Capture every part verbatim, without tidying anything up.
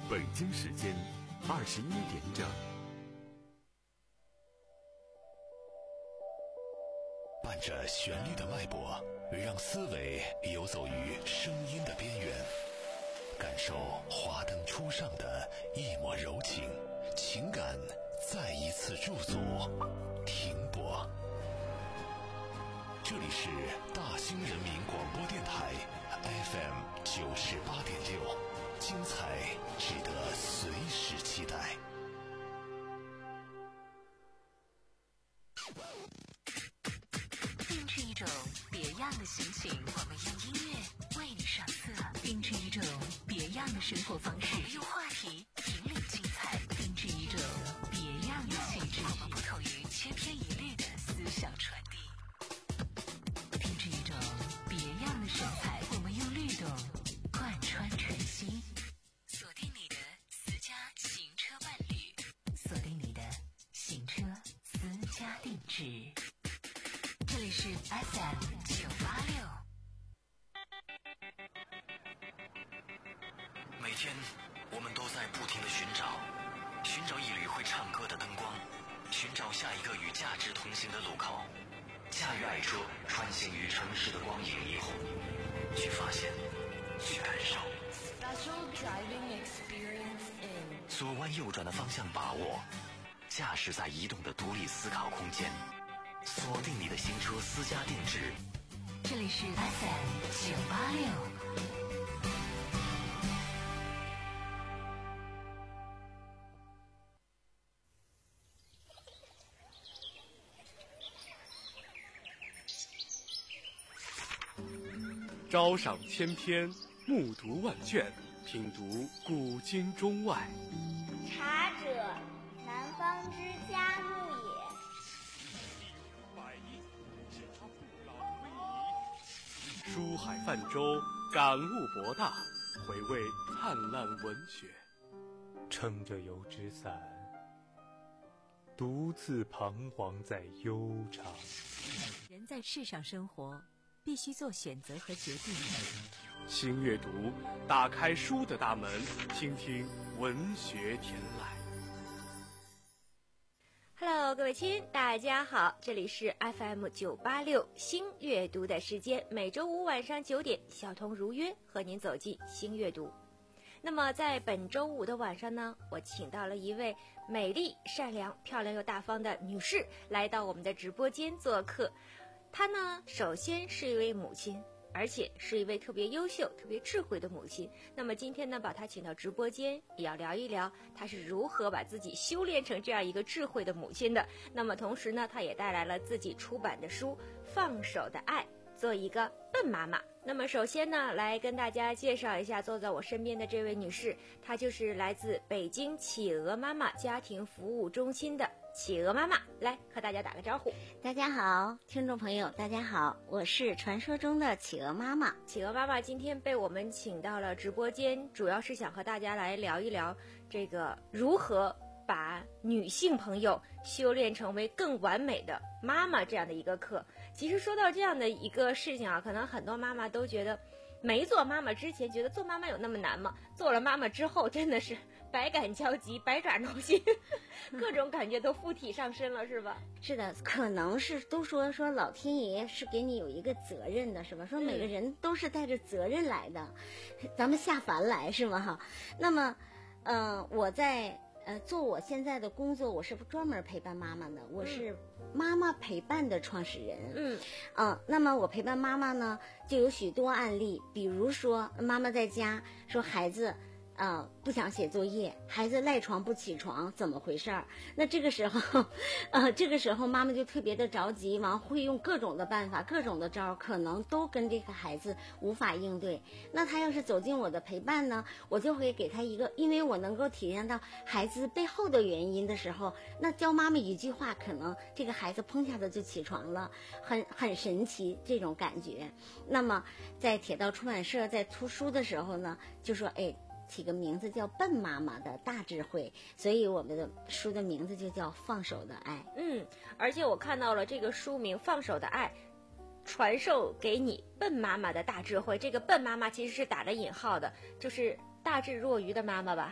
北京时间二十一点整。 伴着旋律的脉搏，让思维游走于声音的边缘，感受华灯初上的一抹柔情，情感再一次驻足停泊。这里是大兴人民广播电台 F M 九十八点六，精彩值得随时期待。 定制一种别样的心情，我们用音乐为你上色；定制一种别样的生活方式，我们用话题引领精彩；定制一种别样的气质，我们不同于千篇一律的思想传递；定制一种别样的神采，我们用律动贯穿晨曦。锁定你的私家行车伴侣，锁定你的行车私家定制。这里是 F M 九八六。 每天我们都在不停地寻找，寻找一缕会唱歌的灯光，寻找下一个与价值同行的路口。驾驭爱车，穿行于城市的光影霓虹，去发现，去感受。左弯右转的方向把握，驾驶在移动的独立思考空间。锁定你的行车私家定制， 这里是 F M 九八六。 朝赏千篇，暮读万卷，品读古今中外。 茶者，南方之佳木也。 书海泛舟，感悟博大，回味灿烂文学。 撑着油纸伞，独自彷徨在悠长。 人在世上生活，必须做选择和决定。 新阅读，打开书的大门，倾听文学天籁。 Hello， 各位亲，大家好，这里是 F M 九八六新阅读的时间，每周五晚上九点，小童如约和您走进新阅读。那么在本周五的晚上呢，我请到了一位美丽、善良、漂亮又大方的女士来到我们的直播间做客。她呢，首先是一位母亲，而且是一位特别优秀、特别智慧的母亲。那么今天呢，把她请到直播间，也要聊一聊她是如何把自己修炼成这样一个智慧的母亲的。那么同时呢，她也带来了自己出版的书《放手的爱》，做一个笨妈妈。那么首先呢，来跟大家介绍一下坐在我身边的这位女士，她就是来自北京企鹅妈妈家庭服务中心的企鹅妈妈，来和大家打个招呼。 大家好，听众朋友大家好，我是传说中的企鹅妈妈。 企鹅妈妈今天被我们请到了直播间，主要是想和大家来聊一聊这个如何把女性朋友修炼成为更完美的妈妈这样的一个课。其实说到这样的一个事情啊，可能很多妈妈都觉得没做妈妈之前觉得做妈妈有那么难吗？做了妈妈之后真的是百感交集，百爪挠心，各种感觉都附体上身了，是吧？ 是的，可能是都说说老天爷是给你有一个责任的，是吧？说每个人都是带着责任来的，嗯、咱们下凡来是吗？哈，那么，嗯、呃，我在。呃，做我现在的工作，我是专门陪伴妈妈的，我是妈妈陪伴的创始人。嗯，啊，那么我陪伴妈妈呢，就有许多案例，比如说妈妈在家说孩子。啊、呃，不想写作业，孩子赖床不起床，怎么回事儿？那这个时候，呃，这个时候妈妈就特别的着急，完会用各种的办法、各种的招，可能都跟这个孩子无法应对。那他要是走进我的陪伴呢，我就会给他一个，因为我能够体验到孩子背后的原因的时候，那教妈妈一句话，可能这个孩子砰下子就起床了，很很神奇这种感觉。那么在铁道出版社在出书的时候呢，就说哎。起个名字叫笨妈妈的大智慧，所以我们的书的名字就叫放手的爱。 嗯，而且我看到了这个书名放手的爱传授给你笨妈妈的大智慧，这个笨妈妈其实是打了引号的，就是大智若愚的妈妈吧。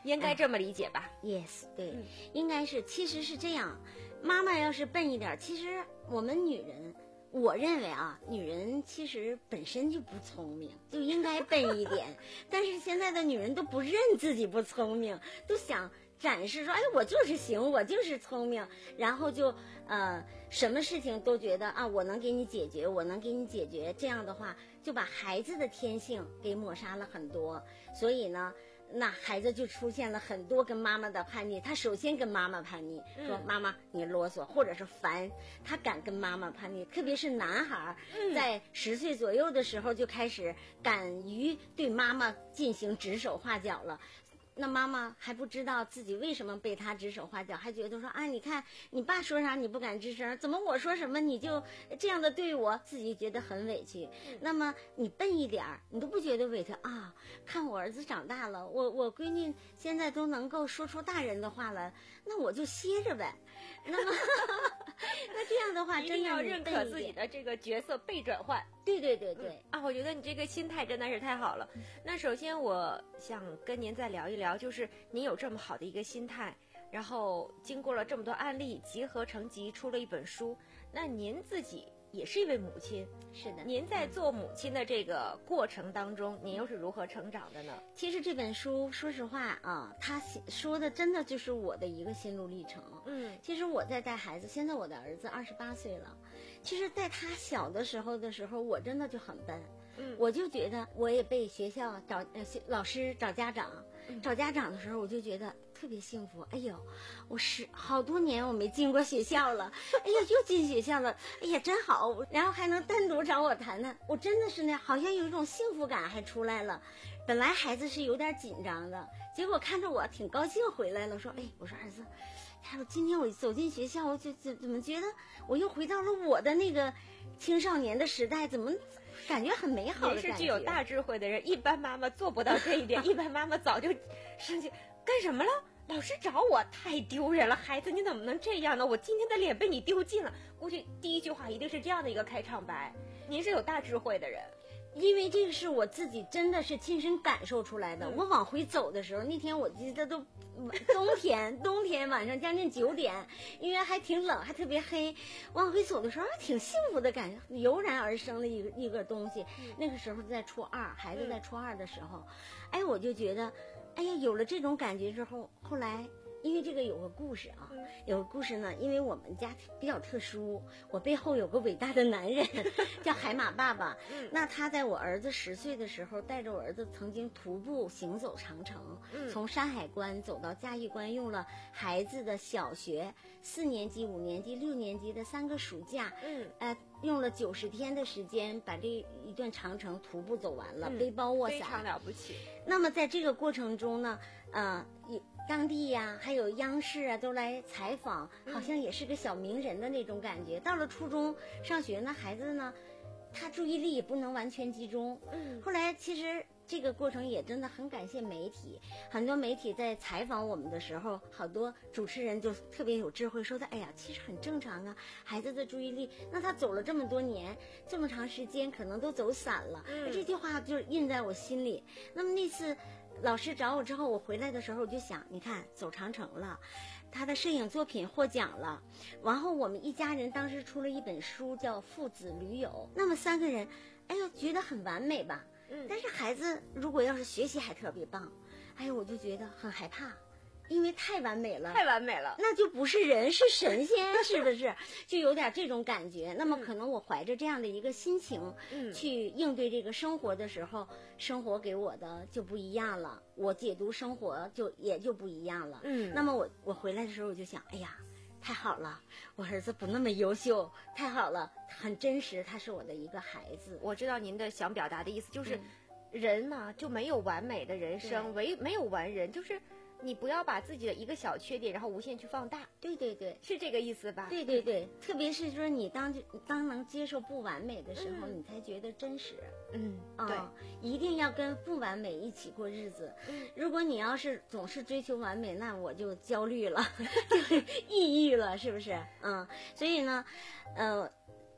应该这么理解吧？ Yes， 对， 嗯、 应该是，其实是这样。妈妈要是笨一点，其实我们女人，我认为啊，女人其实本身就不聪明，就应该笨一点。但是现在的女人都不认自己不聪明，都想展示说，哎，我就是行，我就是聪明，然后就呃，什么事情都觉得啊，我能给你解决，我能给你解决。这样的话，就把孩子的天性给抹杀了很多。所以呢，那孩子就出现了很多跟妈妈的叛逆。他首先跟妈妈叛逆， 嗯、 说妈妈你啰嗦，或者是烦。他敢跟妈妈叛逆，特别是男孩， 嗯、 在十岁左右的时候就开始敢于对妈妈进行指手画脚了。那妈妈还不知道自己为什么被他指手画脚，还觉得说啊，你看你爸说啥你不敢吱声，怎么我说什么你就这样的对我，自己觉得很委屈。嗯、那么你笨一点你都不觉得委屈啊？看我儿子长大了，我我闺女现在都能够说出大人的话了，那我就歇着呗。那么那这样的话，真的要认可自己的这个角色被转换。 对对对对、 嗯、啊，我觉得你这个心态真的是太好了。那首先我想跟您再聊一聊，就是您有这么好的一个心态，然后经过了这么多案例集合成集出了一本书，那您自己也是一位母亲。 是的。 您在做母亲的这个过程当中，您又是如何成长的呢？ 其实这本书说实话啊，他说的真的就是我的一个心路历程。 嗯， 其实我在带孩子，现在我的儿子二十八岁了，其实在他小的时候的时候，我真的就很笨。 嗯， 我就觉得我也被学校找呃老师找家长， 嗯、 找家长的时候，我就觉得特别幸福。哎呦，我是好多年我没进过学校了，哎呀，又进学校了，哎呀，真好。然后还能单独找我谈谈，我真的是那好像有一种幸福感还出来了。本来孩子是有点紧张的，结果看着我挺高兴回来了，说，哎，我说儿子，他说今天我走进学校，我就怎怎么觉得我又回到了我的那个青少年的时代，怎么感觉很美好的感觉。 您是具有大智慧的人，一般妈妈做不到这一点，一般妈妈早就生气，干什么了？老师找我，太丢人了！孩子，你怎么能这样呢？我今天的脸被你丢尽了。估计第一句话一定是这样的一个开场白。您是有大智慧的人。 因为这个是我自己真的是亲身感受出来的。嗯、我往回走的时候，那天我记得都冬天，冬天晚上将近九点，因为还挺冷，还特别黑。往回走的时候，挺幸福的感觉，油然而生了一个一个东西。嗯、那个时候在初二，孩子在初二的时候，嗯、哎，我就觉得，哎呀，有了这种感觉之后，后来。因为这个有个故事啊，嗯、有个故事呢，因为我们家比较特殊，我背后有个伟大的男人，叫海马爸爸。嗯、那他在我儿子十岁的时候，带着我儿子曾经徒步行走长城，嗯、从山海关走到嘉峪关，用了孩子的小学四年级、五年级、六年级的三个暑假，嗯，呃，用了九十天的时间把这一段长城徒步走完了，嗯、背包卧伞， 非常了不起。 那么在这个过程中呢，呃，也。当地呀、啊，还有央视啊，都来采访，好像也是个小名人的那种感觉。嗯、到了初中上学呢，孩子呢，他注意力也不能完全集中。嗯，后来其实这个过程也真的很感谢媒体，很多媒体在采访我们的时候，好多主持人就特别有智慧，说的，哎呀，其实很正常啊，孩子的注意力，那他走了这么多年，这么长时间，可能都走散了。嗯，这句话就印在我心里。那么那次。老师找我之后，我回来的时候我就想，你看走长城了，他的摄影作品获奖了，然后我们一家人当时出了一本书叫《父子驴友》，那么三个人，哎呦觉得很完美吧，嗯，但是孩子如果要是学习还特别棒，哎呦我就觉得很害怕。因为太完美了， 太完美了， 那就不是人，是神仙，是不是？就有点这种感觉。那么可能我怀着这样的一个心情，嗯，去应对这个生活的时候，生活给我的就不一样了，我解读生活就也就不一样了。嗯，那么我我回来的时候我就想，哎呀，太好了，我儿子不那么优秀，太好了，很真实，他是我的一个孩子。 我知道您的想表达的意思就是，嗯、人嘛就没有完美的人生，唯没有完人，就是。你不要把自己的一个小缺点，然后无限去放大。 对对对， 是这个意思吧？ 对对对，特别是说你当当能接受不完美的时候，嗯、你才觉得真实。 嗯， 啊、 对， 一定要跟不完美一起过日子。嗯，如果你要是总是追求完美，那我就焦虑了，就抑郁了，是不是？嗯，所以呢，呃。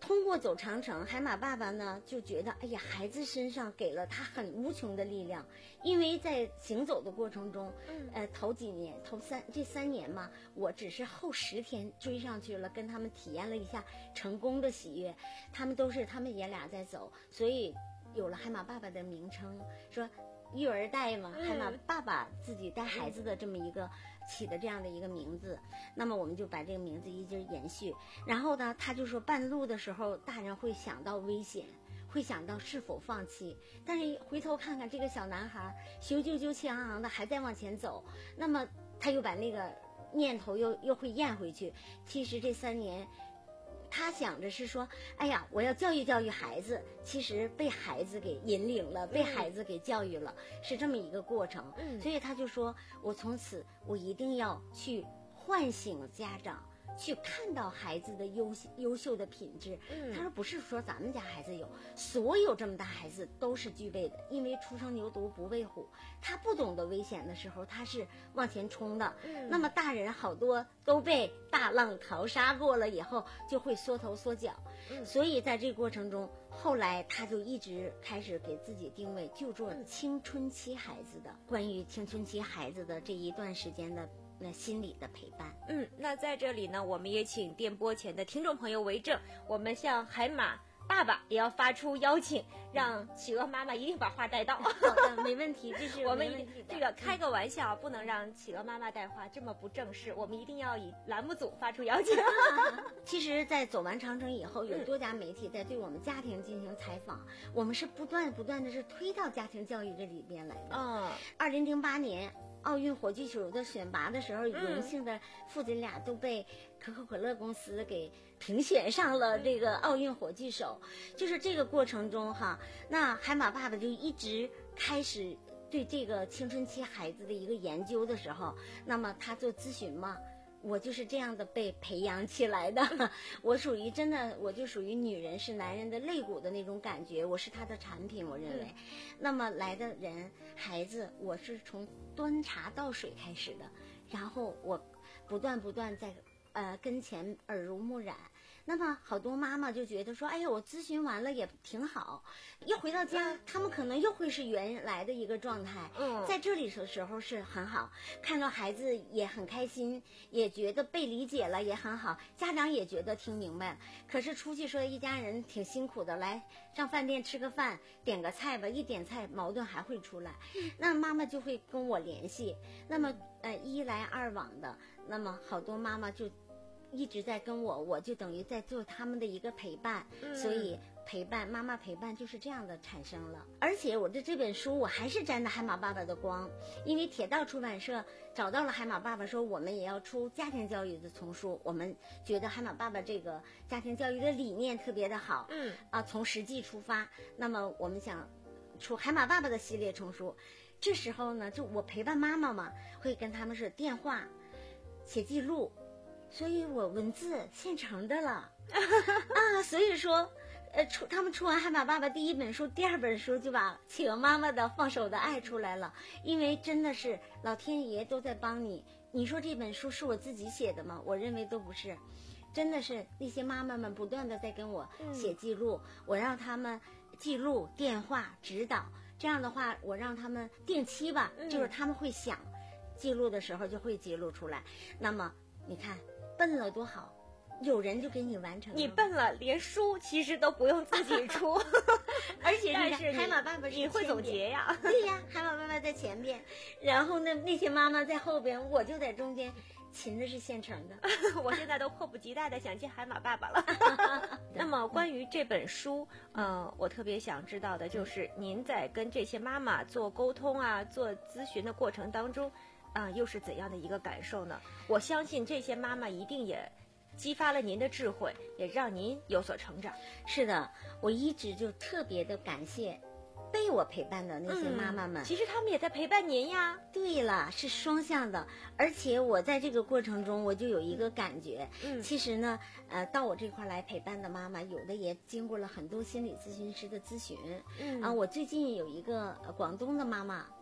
通过走长城，海马爸爸呢就觉得，哎呀，孩子身上给了他很无穷的力量，因为在行走的过程中，嗯，呃，头几年，头三这三年嘛，我只是后十天追上去了，跟他们体验了一下成功的喜悦，他们都是他们爷俩在走，所以有了海马爸爸的名称，说育儿带嘛，海马爸爸自己带孩子的这么一个起的这样的一个名字，那么我们就把这个名字一直延续。然后呢，他就说半路的时候，大人会想到危险，会想到是否放弃，但是回头看看这个小男孩雄赳赳气昂昂的还在往前走，那么他又把那个念头又又会咽回去。其实这三年他想着是说，哎呀，我要教育教育孩子，其实被孩子给引领了，被孩子给教育了，是这么一个过程。嗯，所以他就说，我从此我一定要去唤醒家长，去看到孩子的优优秀的品质。嗯，他说不是说咱们家孩子有，所有这么大孩子都是具备的，因为初生牛犊不畏虎，他不懂得危险的时候，他是往前冲的。嗯，那么大人好多都被大浪淘沙过了以后，就会缩头缩脚。嗯，所以在这个过程中，后来他就一直开始给自己定位，就做青春期孩子的，关于青春期孩子的这一段时间的那心理的陪伴。 嗯，那在这里呢，我们也请电波前的听众朋友为证，我们向海马爸爸也要发出邀请，让企鹅妈妈一定把话带到。 好的，没问题，这是我们这个开个玩笑，不能让企鹅妈妈带话这么不正式，我们一定要以栏目组发出邀请。 其实在走完长城以后，有多家媒体在对我们家庭进行采访，嗯，我们是不断不断的是推到家庭教育这里边来的。嗯，二零零八年奥运火炬手的选拔的时候，荣幸的父子俩都被可口可乐公司给评选上了这个奥运火炬手。就是这个过程中哈，那海马爸爸就一直开始对这个青春期孩子的一个研究的时候，那么他做咨询嘛，我就是这样的被培养起来的。我属于真的，我就属于女人是男人的肋骨的那种感觉，我是他的产品，我认为。嗯，那么来的人孩子，我是从端茶倒水开始的，然后我不断不断在呃跟前耳濡目染。那么好多妈妈就觉得说，哎呀，我咨询完了也挺好，又回到家，他们可能又会是原来的一个状态。嗯，在这里的时候是很好，看到孩子也很开心，也觉得被理解了，也很好，家长也觉得听明白。可是出去说一家人挺辛苦的，来上饭店吃个饭，点个菜吧，一点菜矛盾还会出来。那妈妈就会跟我联系，那么呃一来二往的，那么好多妈妈就一直在跟我，我就等于在做他们的一个陪伴。嗯，所以陪伴妈妈陪伴就是这样的产生了。而且我的这本书我还是沾着海马爸爸的光，因为铁道出版社找到了海马爸爸，说我们也要出家庭教育的丛书，我们觉得海马爸爸这个家庭教育的理念特别的好。嗯，啊，从实际出发，那么我们想出海马爸爸的系列丛书。这时候呢，就我陪伴妈妈嘛，会跟他们是电话写记录，所以我文字现成的了啊，所以说呃，出他们出完海马爸爸第一本书，第二本书就把企鹅妈妈的放手的爱出来了。因为真的是老天爷都在帮你，你说这本书是我自己写的吗？我认为都不是，真的是那些妈妈们不断的在跟我写记录。嗯，我让他们记录电话指导，这样的话我让他们定期吧，嗯，就是他们会想记录的时候就会记录出来。那么你看笨了多好，有人就给你完成了。你笨了，连书其实都不用自己出。 而且你看海马爸爸是你会总结呀？ 对呀，海马爸爸在前边，然后呢那些妈妈在后边，我就在中间，琴的是现成的。 我现在都迫不及待的想见海马爸爸了。那么关于这本书，呃，我特别想知道的就是您在跟这些妈妈做沟通啊、做咨询的过程当中，啊、呃，又是怎样的一个感受呢？我相信这些妈妈一定也激发了您的智慧，也让您有所成长。 是的，我一直就特别的感谢被我陪伴的那些妈妈们。 嗯，其实他们也在陪伴您呀。 对了，是双向的。而且我在这个过程中，我就有一个感觉，嗯，其实呢，呃，到我这块来陪伴的妈妈，有的也经过了很多心理咨询师的咨询。嗯，啊，我最近有一个、呃、广东的妈妈，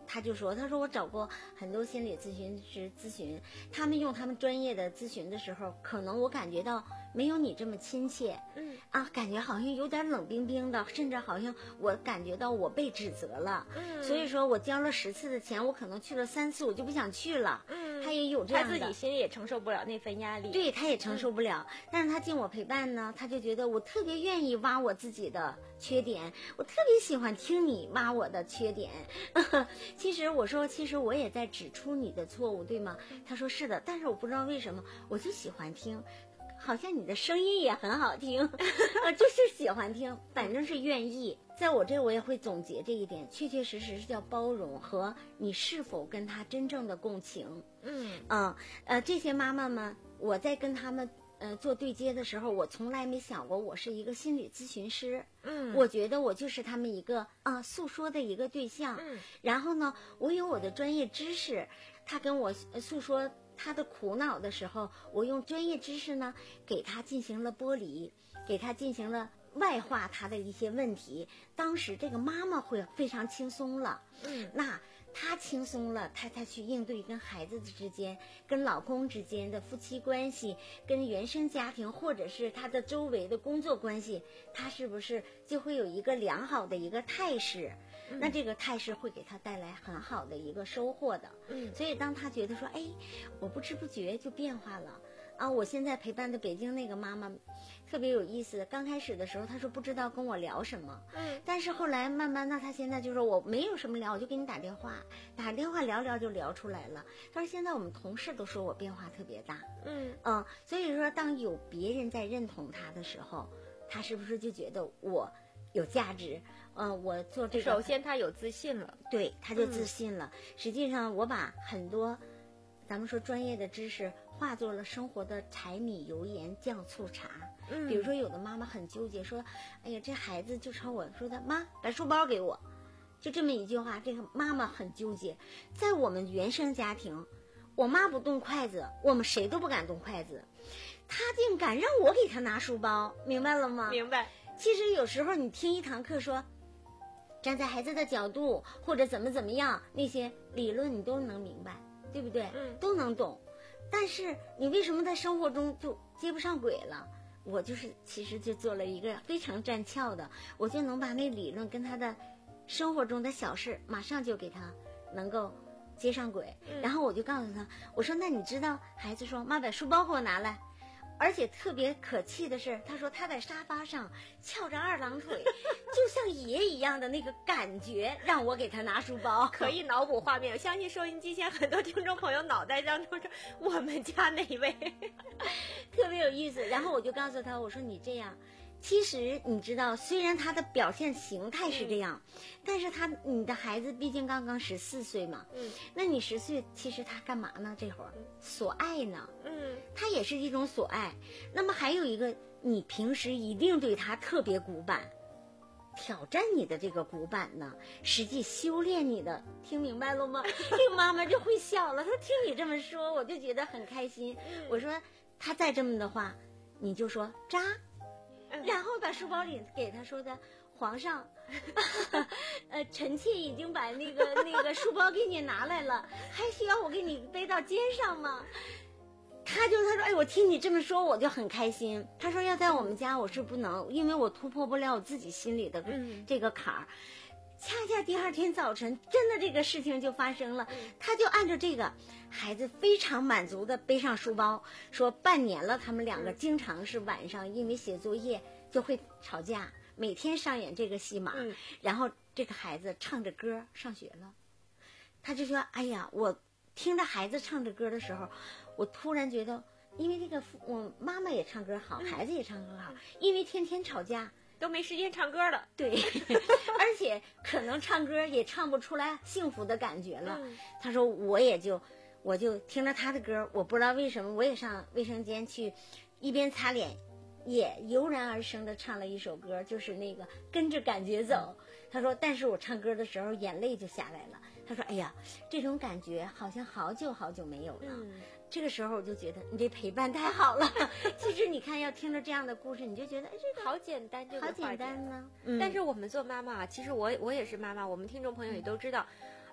他就说，他说我找过很多心理咨询师咨询，他们用他们专业的咨询的时候，可能我感觉到没有你这么亲切， 嗯啊，感觉好像有点冷冰冰的，甚至好像我感觉到我被指责了， 嗯， 所以说我交了十次的钱，我可能去了三次，我就不想去了， 嗯， 他也有这样的， 他自己心里也承受不了那份压力， 对，他也承受不了，嗯、但是他经我陪伴呢，他就觉得我特别愿意挖我自己的缺点，我特别喜欢听你挖我的缺点。其实我说，其实我也在指出你的错误，对吗？他说是的，但是我不知道为什么，我就喜欢听，好像你的声音也很好听，我就是喜欢听，反正是愿意。在我这我也会总结这一点，确确实实是叫包容和你是否跟他真正的共情。 嗯嗯呃，这些妈妈们，我在跟他们呃做对接的时候，我从来没想过我是一个心理咨询师。 嗯， 我觉得我就是他们一个啊、呃、诉说的一个对象。 嗯， 然后呢，我有我的专业知识，他跟我诉说他的苦恼的时候，我用专业知识呢给他进行了剥离，给他进行了外化他的一些问题。当时这个妈妈会非常轻松了。 嗯， 那她轻松了，她才去应对跟孩子之间、跟老公之间的夫妻关系、跟原生家庭，或者是她的周围的工作关系，她是不是就会有一个良好的一个态势？ 嗯、 那这个态势会给她带来很好的一个收获的。 嗯， 所以当她觉得说，哎，我不知不觉就变化了啊！我现在陪伴的北京那个妈妈特别有意思，刚开始的时候她说不知道跟我聊什么， 嗯， 但是后来慢慢的她现在就说我没有什么聊，我就给你打电话，打电话聊聊就聊出来了。她说现在我们同事都说我变化特别大， 嗯嗯，所以说当有别人在认同她的时候，她是不是就觉得我有价值？嗯，我做这个， 首先她有自信了， 对，她就自信了。嗯、实际上我把很多咱们说专业的知识化作了生活的柴米油盐酱醋茶。 嗯， 比如说有的妈妈很纠结，说哎呀这孩子就朝我说的妈把书包给我，就这么一句话，这个妈妈很纠结。在我们原生家庭，我妈不动筷子，我们谁都不敢动筷子，她竟敢让我给她拿书包，明白了吗？ 明白。 其实有时候你听一堂课说站在孩子的角度或者怎么怎么样，那些理论你都能明白，对不对？ 嗯， 都能懂。但是你为什么在生活中就接不上轨了？我就是其实就做了一个非常占窍的，我就能把那理论跟他的生活中的小事马上就给他能够接上轨。 嗯、 然后我就告诉他，我说那你知道，孩子说妈把书包给我拿来，而且特别可气的是，他说他在沙发上翘着二郎腿，就像爷一样的那个感觉，让我给他拿书包。 可以脑补画面，我相信收音机前很多听众朋友脑袋当中是我们家哪位， 特别有意思。然后我就告诉他，我说你这样，其实你知道，虽然他的表现形态是这样，嗯、但是他你的孩子毕竟刚刚十四岁嘛， 嗯， 那你十岁其实他干嘛呢？这会儿所爱呢， 嗯， 他也是一种所爱。那么还有一个，你平时一定对他特别古板，挑战你的这个古板呢，实际修炼你的，听明白了吗？这个妈妈就会笑了，她说听你这么说，我就觉得很开心。 嗯、 我说他再这么的话，你就说扎。然后把书包里给他说的，皇上，呃，臣妾已经把那个那个书包给你拿来了，还需要我给你背到肩上吗？他就他说，哎，我听你这么说，我就很开心。他说要在我们家，我是不能，因为我突破不了我自己心里的这个坎儿。恰恰第二天早晨，真的这个事情就发生了。他就按照这个，孩子非常满足的背上书包，说半年了，他们两个经常是晚上因为写作业就会吵架，每天上演这个戏码。 嗯、 然后这个孩子唱着歌上学了，他就说：“哎呀，我听着孩子唱着歌的时候，我突然觉得，因为这个我妈妈也唱歌好，孩子也唱歌好， 嗯、 因为天天吵架。” 都没时间唱歌了， 对，而且可能唱歌也唱不出来幸福的感觉了。 嗯、 他说我也就我就听着他的歌，我不知道为什么我也上卫生间去，一边擦脸，也油然而生的唱了一首歌，就是那个跟着感觉走。他说，但是我唱歌的时候眼泪就下来了。他说，哎呀，这种感觉好像好久好久没有了。 嗯这个时候我就觉得你这陪伴太好了。其实你看，要听着这样的故事，你就觉得哎，这个好简单，这个好简单呢。 嗯、但是我们做妈妈，其实我我也是妈妈，我们听众朋友也都知道，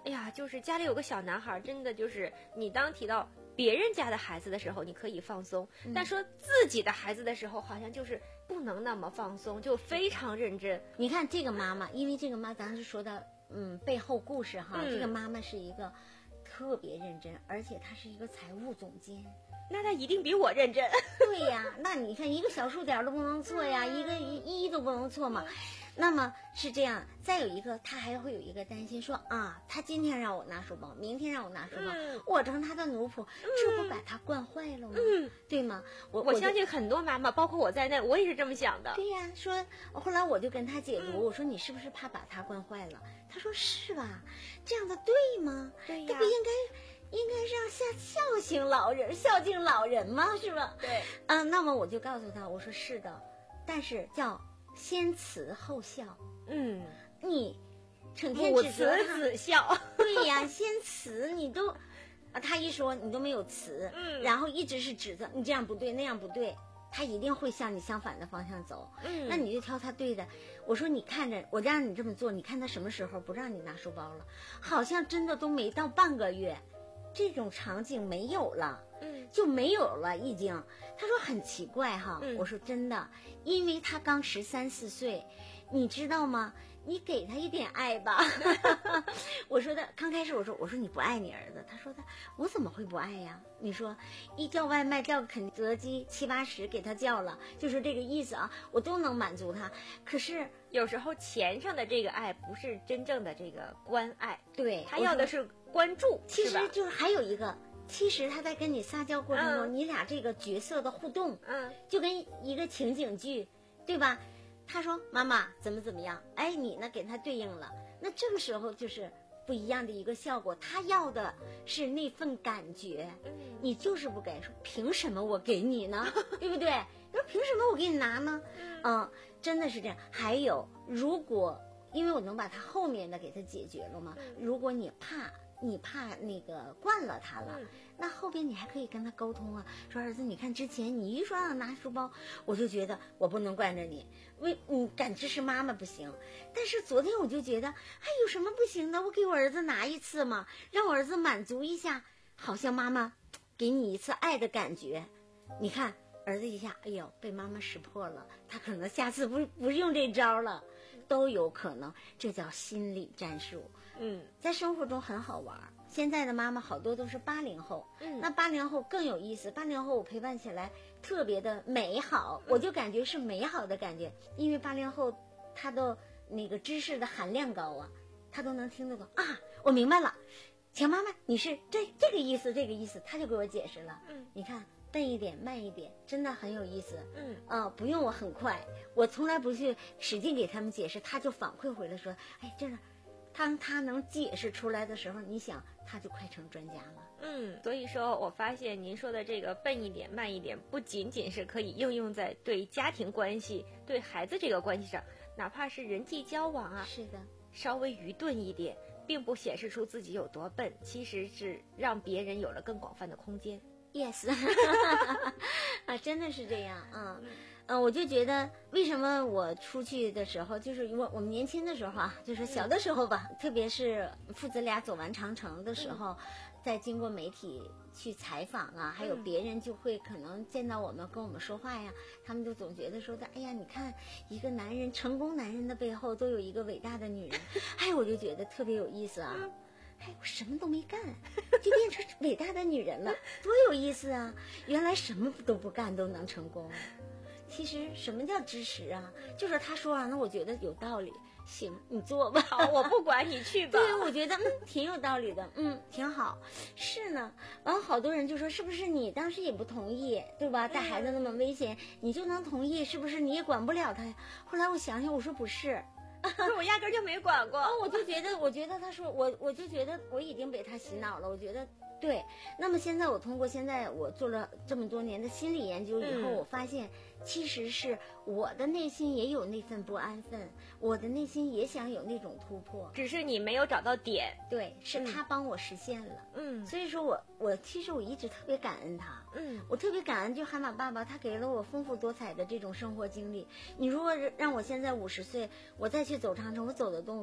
哎呀，就是家里有个小男孩，真的就是你当提到别人家的孩子的时候，你可以放松， 嗯、 但说自己的孩子的时候，好像就是不能那么放松，就非常认真。 你看这个妈妈，因为这个妈，咱是说的，嗯，背后故事哈，嗯、这个妈妈是一个特别认真，而且她是一个财务总监。 那他一定比我认真。 对呀，那你看一个小数点都不能错呀，一个一都不能错嘛。那么是这样，再有一个，他还会有一个担心，说啊，他今天让我拿书包，明天让我拿书包，嗯、我成他的奴仆，这不把他惯坏了吗？嗯、对吗？我我相信很多妈妈，包括我在内，我也是这么想的。 对呀，说后来我就跟他解读，嗯、我说你是不是怕把他惯坏了？他说是吧？这样的对吗？ 对呀， 这不应该。应该是要孝孝敬老人，孝敬老人嘛，是吧？ 对， 嗯、呃，那么我就告诉他，我说是的，但是叫先慈后孝。 嗯， 你成天母指责慈子孝。 对呀，先慈你都啊，他一说你都没有慈，嗯，然后一直是指责你这样不对那样不对，他一定会向你相反的方向走。嗯，那你就挑他对的。我说你看着我让你这么做，你看他什么时候不让你拿书包了？好像真的都没到半个月。这种场景没有了，嗯，就没有了，已经。他说很奇怪哈，嗯、我说真的，因为他刚十三四岁，你知道吗？你给他一点爱吧。我说的刚开始我说我说你不爱你儿子，他说的我怎么会不爱呀？你说一叫外卖叫肯德基七八十给他叫了，就是这个意思啊，我都能满足他。可是有时候钱上的这个爱不是真正的这个关爱， 对， 他要的是关注。 其实就是还有一个。其实他在跟你撒娇过程中， 嗯、 你俩这个角色的互动， 嗯， 就跟一个情景剧，对吧？他说妈妈怎么怎么样，哎，你呢给他对应了，那这个时候就是不一样的一个效果。他要的是那份感觉，嗯、你就是不给，说凭什么我给你呢？对不对？你说凭什么我给你拿呢？嗯，嗯，真的是这样。还有，如果因为我能把他后面的给他解决了吗？嗯、如果你怕。你怕那个惯了他了，嗯、那后边你还可以跟他沟通啊，说儿子，你看之前你一说让拿书包，我就觉得我不能惯着你，为你敢支持妈妈不行，但是昨天我就觉得，哎，有什么不行的？我给我儿子拿一次嘛，让我儿子满足一下，好像妈妈给你一次爱的感觉。你看儿子一下，哎呦，被妈妈识破了，他可能下次不不是用这招了，都有可能，这叫心理战术。嗯，在生活中很好玩。现在的妈妈好多都是八零后，嗯，那八零后更有意思。八零后我陪伴起来特别的美好，我就感觉是美好的感觉，因为八零后他的那个知识的含量高啊，他都能听得懂啊。我明白了，强妈妈你是这这个意思，这个意思，他就给我解释了。嗯，你看笨一点，慢一点，真的很有意思。嗯，啊、呃，不用我很快，我从来不去使劲给他们解释，他就反馈回来说，哎，这个。当他能解释出来的时候，你想他就快成专家了。 嗯，所以说我发现您说的这个笨一点慢一点，不仅仅是可以应用在对家庭关系、对孩子这个关系上，哪怕是人际交往啊， 是的， 稍微愚钝一点，并不显示出自己有多笨，其实是让别人有了更广泛的空间。 Yes， 啊，真的是这样啊。嗯嗯、呃，我就觉得为什么我出去的时候，就是我我们年轻的时候啊，就是小的时候吧，嗯、特别是父子俩走完长城的时候，嗯、再经过媒体去采访啊，还有别人就会可能见到我们跟我们说话呀，他们就总觉得说的，哎呀，你看一个男人成功男人的背后都有一个伟大的女人，哎，我就觉得特别有意思啊。哎，我什么都没干，就变成伟大的女人了，多有意思啊！原来什么都不干都能成功。其实什么叫支持啊？就是他说啊，那我觉得有道理，行，你做吧， 好，我不管你去吧。 对，我觉得嗯挺有道理的，嗯挺好。是呢，完了好多人就说，是不是你当时也不同意，对吧？带孩子那么危险，你就能同意？是不是你也管不了他呀？后来我想想，我说不是。 我压根就没管过， 我就觉得，我觉得他说我，我就觉得我已经被他洗脑了。我觉得对。那么现在我通过现在我做了这么多年的心理研究以后，嗯、我发现其实是我的内心也有那份不安分，我的内心也想有那种突破， 只是你没有找到点。 对，是他帮我实现了。 嗯， 所以说我我其实我一直特别感恩他。嗯，我特别感恩就海马爸爸，他给了我丰富多彩的这种生活经历。你如果让我现在五十岁，我再去走长城，我走得动吗？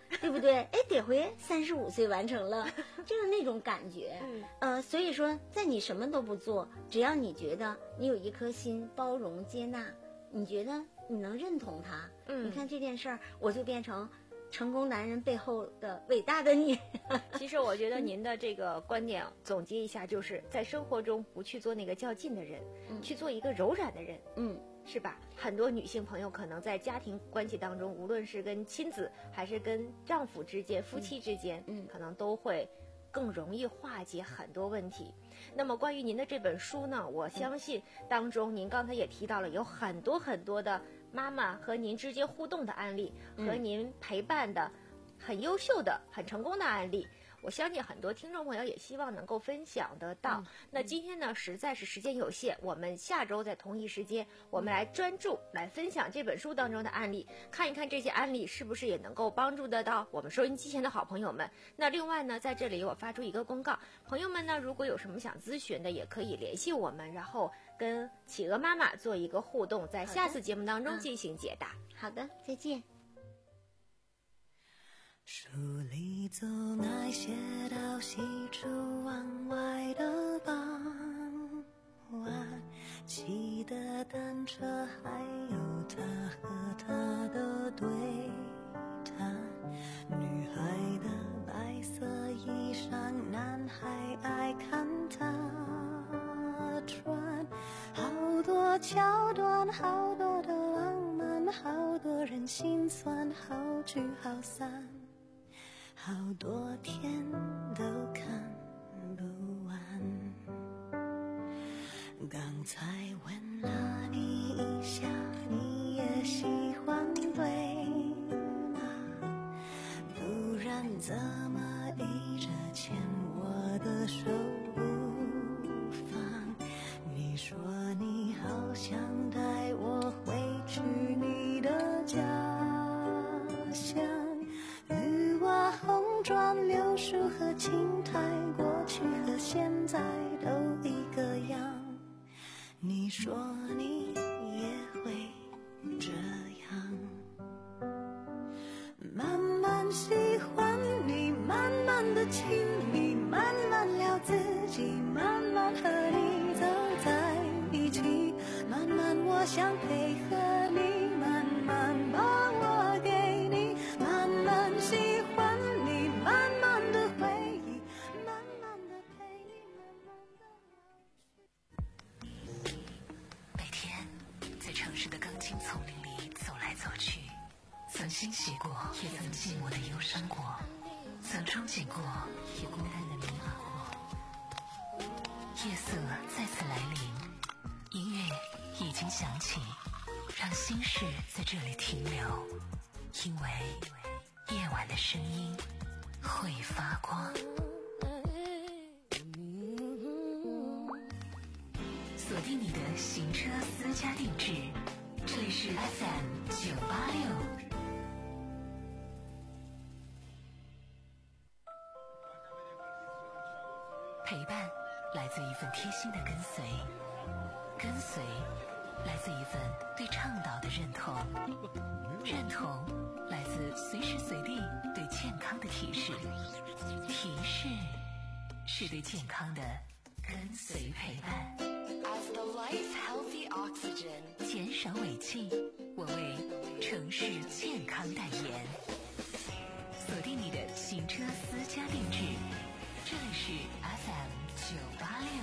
对不对？哎，得回三十五岁完成了，就是那种感觉。 嗯， 呃，所以说，在你什么都不做，只要你觉得你有一颗心包容接纳，你觉得你能认同他， 嗯， 你看这件事儿，我就变成成功男人背后的伟大的你。 其实我觉得您的这个观点总结一下，就是在生活中不去做那个较劲的人， 嗯、 去做一个柔软的人。 嗯。 是吧？很多女性朋友可能在家庭关系当中，无论是跟亲子还是跟丈夫之间、夫妻之间， 嗯， 可能都会更容易化解很多问题。那么关于您的这本书呢，我相信当中您刚才也提到了有很多很多的妈妈和您之间互动的案例， 嗯、 和您陪伴的很优秀的、很成功的案例。我相信很多听众朋友也希望能够分享得到。 嗯、 那今天呢，实在是时间有限，我们下周在同一时间，我们来专注来分享这本书当中的案例，看一看这些案例是不是也能够帮助得到我们收音机前的好朋友们。那另外呢，在这里我发出一个公告，朋友们呢，如果有什么想咨询的，也可以联系我们，然后跟企鹅妈妈做一个互动，在下次节目当中进行解答。 好的，再见。 书里走那些到西出望外的傍晚，骑的单车，还有他和他的对谈，女孩的白色衣裳，男孩爱看他穿，好多桥段，好多的浪漫，好多人心酸，好聚好散，好多天都看不完。刚才问了你一下，你也喜欢对吗？不然怎么一直牵我的手不放？你说你好想带我回去你的家乡，绿瓦红砖柳树和青苔，过去和现在都一个样。你说你也会这样，慢慢喜欢你，慢慢的亲密，慢慢聊自己，慢慢和你走在一起，慢慢我想配合你，慢慢把我给你，慢慢喜欢你，慢慢的回忆，慢慢的陪你，慢慢的每天在城市的钢筋丛林里走来走去，曾欣喜过，也曾寂寞的忧伤过，曾憧憬过，也孤单的迷茫过。夜色再次来临，音乐已经响起，让心事在这里停留，因为夜晚的声音会发光。锁定你的行车私家定制，这里是 F M 九八六。陪伴来自一份贴心的跟随，跟随来自一份对倡导的认同，认同来自随时随地对健康的提示，提示是对健康的跟随陪伴。As the life healthy oxygen， 减少尾气，我为城市健康代言。锁定你的行车私家定制，这里是 F M 九八六。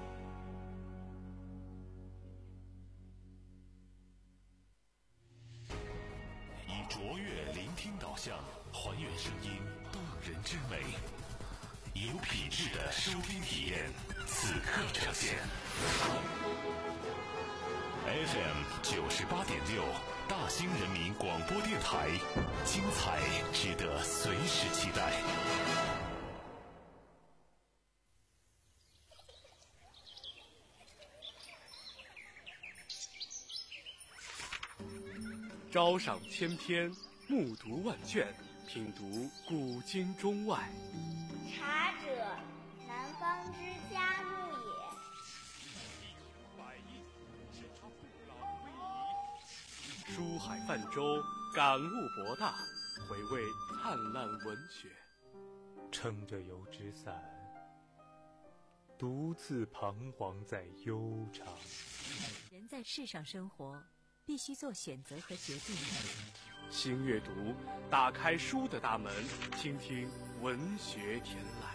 以卓越聆听导向，还原声音动人之美，以有品质的收听体验，此刻呈现。F M 九十八点六，大兴人民广播电台，精彩值得随时期待。 朝赏千篇，暮读万卷，品读古今中外。 茶者，南方之嘉木也。 书海泛舟，感悟博大， 回味灿烂文学。 撑着油纸伞，独自彷徨在悠长。 人在世上生活，必须做选择和决定。 新阅读，打开书的大门，倾听文学天籁。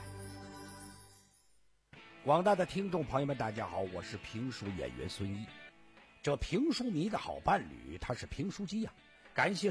广大的听众朋友们，大家好，我是评书演员孙一。这评书迷的好伴侣，他是评书机呀、啊。感谢